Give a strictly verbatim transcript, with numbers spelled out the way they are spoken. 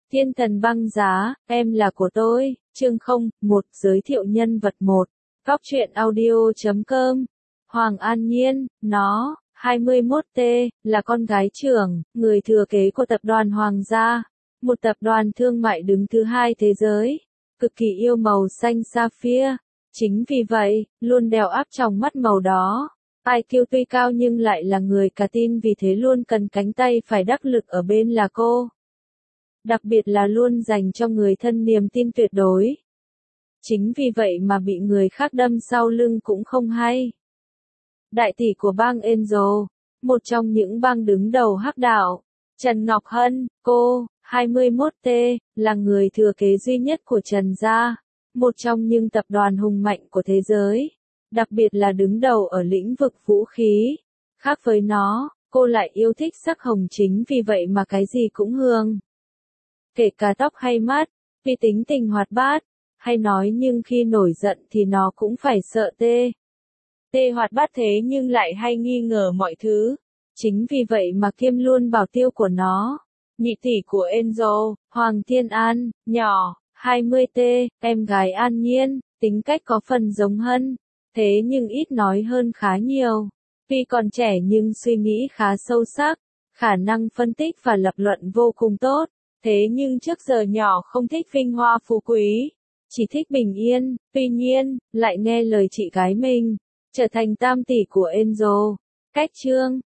Thiên thần băng giá, em là của tôi, chương không, một, giới thiệu nhân vật một. Góc truyện audio chấm com. Hoàng An Nhiên, nó, hai mươi mốt T, là con gái trưởng, người thừa kế của tập đoàn Hoàng gia, một tập đoàn thương mại đứng thứ hai thế giới, cực kỳ yêu màu xanh sapphire. Chính vì vậy, luôn đeo áp trong mắt màu đó. i kiu tuy cao nhưng lại là người cả tin, vì thế luôn cần cánh tay phải đắc lực ở bên là cô. Đặc biệt là luôn dành cho người thân niềm tin tuyệt đối. Chính vì vậy mà bị người khác đâm sau lưng cũng không hay. Đại tỷ của bang Angel, một trong những bang đứng đầu hắc đạo, Trần Ngọc Hân, cô, hai mươi mốt T, là người thừa kế duy nhất của Trần gia, một trong những tập đoàn hùng mạnh của thế giới, đặc biệt là đứng đầu ở lĩnh vực vũ khí. Khác với nó, cô lại yêu thích sắc hồng, chính vì vậy mà cái gì cũng hương. Kể cả tóc hay mắt, vì tính tình hoạt bát, hay nói nhưng khi nổi giận thì nó cũng phải sợ tê. Tê hoạt bát thế nhưng lại hay nghi ngờ mọi thứ. Chính vì vậy mà Kim luôn bảo tiêu của nó. Nhị tỷ của Angel, Hoàng Thiên An, nhỏ, hai mươi T, em gái An Nhiên, tính cách có phần giống Hân, thế nhưng ít nói hơn khá nhiều. Tuy còn trẻ nhưng suy nghĩ khá sâu sắc, khả năng phân tích và lập luận vô cùng tốt. Thế nhưng trước giờ nhỏ không thích vinh hoa phú quý, chỉ thích bình yên, tuy nhiên, lại nghe lời chị gái mình, trở thành tam tỷ của Angel. Cách chương